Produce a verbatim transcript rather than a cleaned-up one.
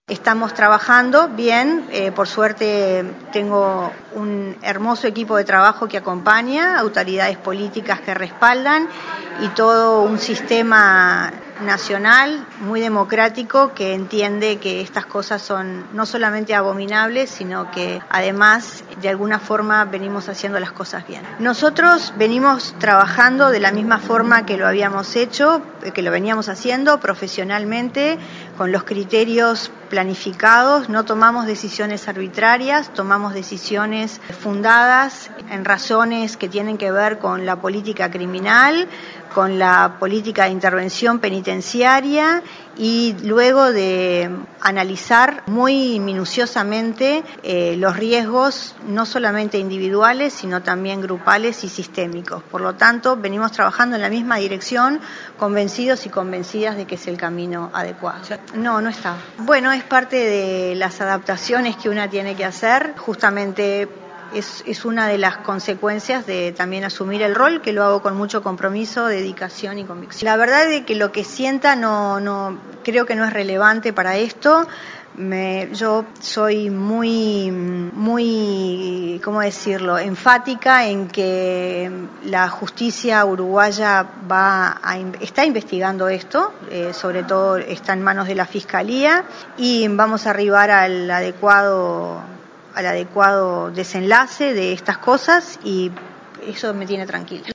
Estamos trabajando bien, eh, por suerte tengo un hermoso equipo de trabajo que acompaña, autoridades políticas que respaldan y todo un sistema nacional muy democrático que entiende que estas cosas son no solamente abominables, sino que además de alguna forma venimos haciendo las cosas bien. Nosotros venimos trabajando de la misma forma que lo habíamos hecho, que lo veníamos haciendo profesionalmente, con los criterios planificados, no tomamos decisiones arbitrarias, tomamos decisiones fundadas en razones que tienen que ver con la política criminal, con la política de intervención penitenciaria y luego de analizar muy minuciosamente eh, los riesgos no solamente individuales, sino también grupales y sistémicos. Por lo tanto, venimos trabajando en la misma dirección, convencidos y convencidas de que es el camino adecuado. No, no está. Bueno, es parte de las adaptaciones que una tiene que hacer, justamente Es, es una de las consecuencias de también asumir el rol, que lo hago con mucho compromiso, dedicación y convicción. La verdad es que lo que sienta no, no creo que no es relevante para esto. Me, yo soy muy, muy, ¿cómo decirlo?, enfática en que la justicia uruguaya va a, está investigando esto, eh, sobre todo está en manos de la Fiscalía y vamos a arribar al adecuado al adecuado desenlace de estas cosas y eso me tiene tranquila.